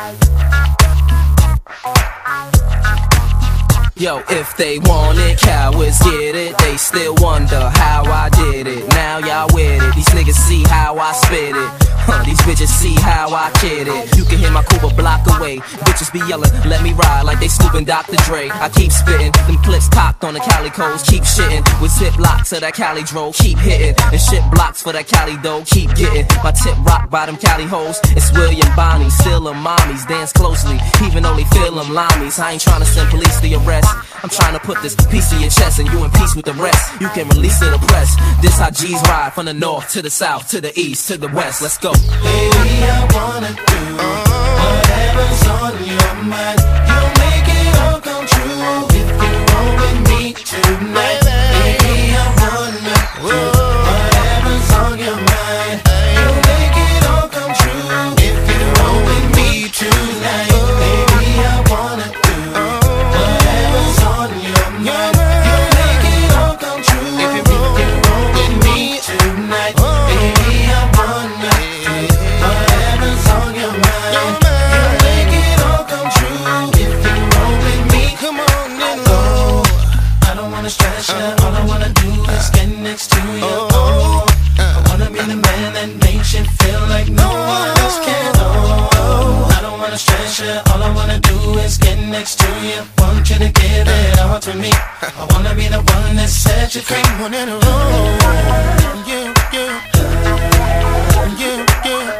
Yo, if they want it, cowards get it. They still wonder how I did it. Now y'all with it. These niggas see how I spit it. These bitches see how I kid it. You can hear my coupe a block away. Bitches be yelling, let me ride like they snooping Dr. Dre. I keep spitting, them clips cocked on the Calicos. Keep shitting with zip locks of that Cali dro. Keep hitting, and shit blocks for that Cali dough. Keep getting my tip rock by them Cali hoes. It's William Bonnie, still them mommies. Dance closely, even though they feel them limeys. I ain't trying to send police to your arrest. I'm trying to put this piece in your chest and you in peace with the rest. You can release to the press. This how G's ride from the north to the south, to the east, to the west. Let's go. Baby, I wanna do whatever's on your mind. You'll make it all come true if you roll with me tonight. Baby, I wanna do whatever's on your mind. You'll make it all come true if you roll with me tonight. Baby, I wanna do whatever's on your mind. You'll make it all come true if you roll with me tonight. Baby, I wanna whatever's on your mind, you'll make it all come true if you roll with me. Come on and go. I don't wanna stress you, all I wanna do is get next to you. Oh, I wanna be the man that makes you feel like no one else can. Oh, I don't wanna stress you, all I wanna do is get next to you. Want you to give it all to me. I wanna be the one that sets you free. One in a row. Yeah, yeah. Yeah, yeah.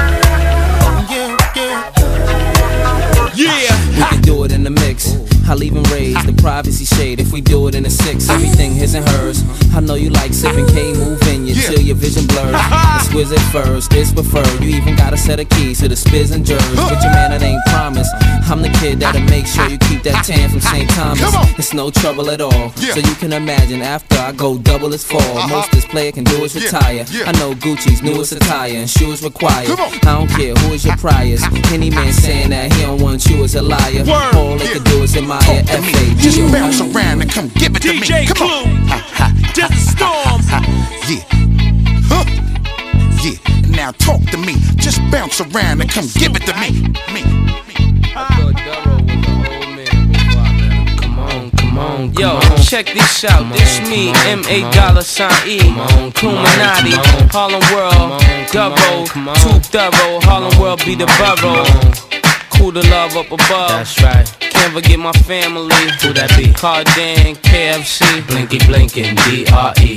Yeah, we can do it in the mix. I'll even raise the privacy shade if we do it in a 6. Everything his and hers. I know you like sipping K, move in you till your vision blurs. Exquisite first, it's preferred. You even got a set of keys to the spiz and jers. But your man, it ain't promised. I'm the kid that'll make sure you keep that tan from St. Thomas. It's no trouble at all. So you can imagine after I go double as fall. Most this player can do is retire. I know Gucci's newest attire and shoes required. I don't care who is your priors. Any man saying that he don't want you is a liar. All they can do is admire F.A. Just bounce around and come give it to me. Come on. Just a storm. Yeah. Huh. Yeah. Now talk to me. Just bounce around and come give it to me. I thought Duro was an old man before I met him. Come on, come on, Yo, check this out. This me, M.A.$E, Illuminati, Harlem World, Duro, too thorough. Harlem World be the borough. Cool to love up above. That's right. Can't forget my family. Who that be? Cardan, KFC, Blinky blinking, D.R.E.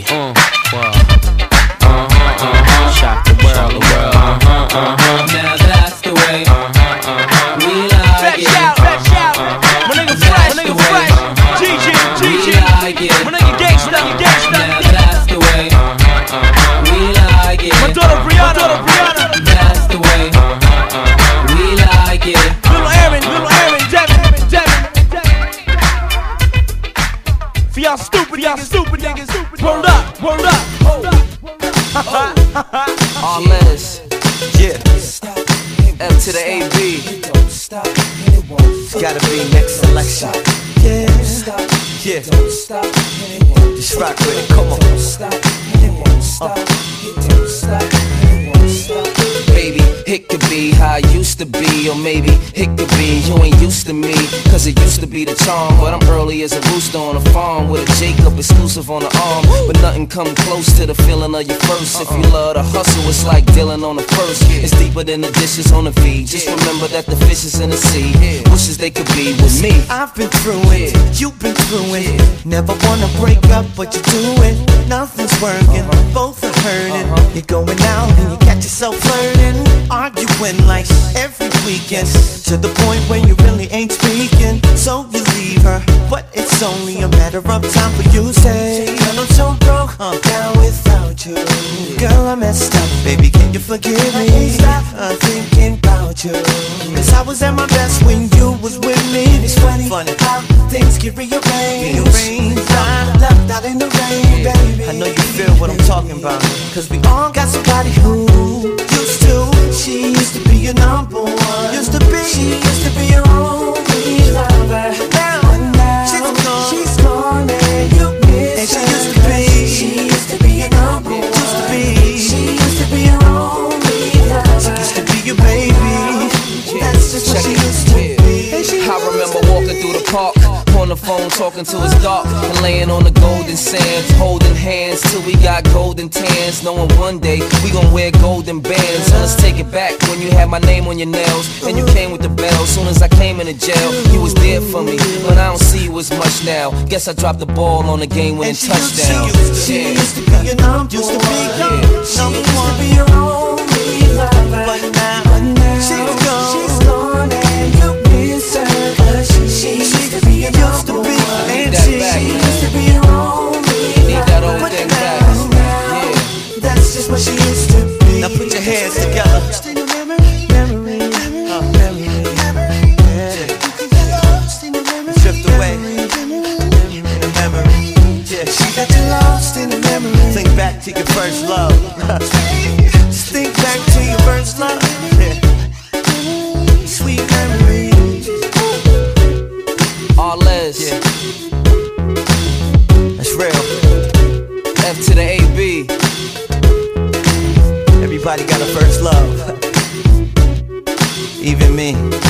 Shock the world, the world. Now that's the way. We like it. Fresh out. My nigga fresh, my nigga fresh. GG. We like it. My nigga gangsta. Now that's the way. We like it. My daughter Brianna. That's the way. We like it. Little Aaron, Devin. For y'all stupid niggas. Word up. All letters. Yeah. F to the A-B. It's gotta be next selection. Yeah. Just rock with it, come on. Baby, it could be how I used to be, or maybe it could be you ain't used to me, cause it used to be the charm. But I'm early as a rooster on a farm with a Jacob exclusive on the arm. But nothing come close to the feeling of your first. If you love the hustle, it's like dealing on the first. It's deeper than the dishes on the V. Just remember that the fish is in the sea. Wishes they could be with me. I've been through it, you've been through it. Never wanna break up, but you do it. Nothing's working, both are hurting. You're going out and you catch yourself flirting, arguing like every weekend, to the point where you really ain't speaking. So you leave her, but it's only a matter of time for you to say, girl, I'm so broke, I'm down without you. Girl, I messed up, baby, can you forgive me? I'm thinking about you, cause I was at my best when you was with me. It's funny how things get rearranged. I'm left out in the rain, baby. I know you feel what I'm talking about, cause we all got somebody who used to. She used to be your number one. She used to be your only lover. Now she's gone and you miss her. And she used to be your number one. She used to be your only lover. She used to be your baby. That's just what talking till it's dark and laying on the golden sands, holding hands till we got golden tans, knowing one day we gon' wear golden bands. So let's take it back when you had my name on your nails and you came with the bell. Soon as I came into jail, you was there for me, but I don't see you as much now. Guess I dropped the ball on the game-winning touchdown. She used to be your number one. Be your only lover, but now she's gone. She's gone and you miss her. She used to be your number one, and she used to be your only lover, but now that's just what she used to be. Now put your hands together. Memory. Drift away in a memory. Yeah, she got you lost in a memory. Think back to your first love. Just think back to your first love. Yeah. Sweet memories. Arles, Yeah. That's real. F to the AB. Everybody got a first love. Even me.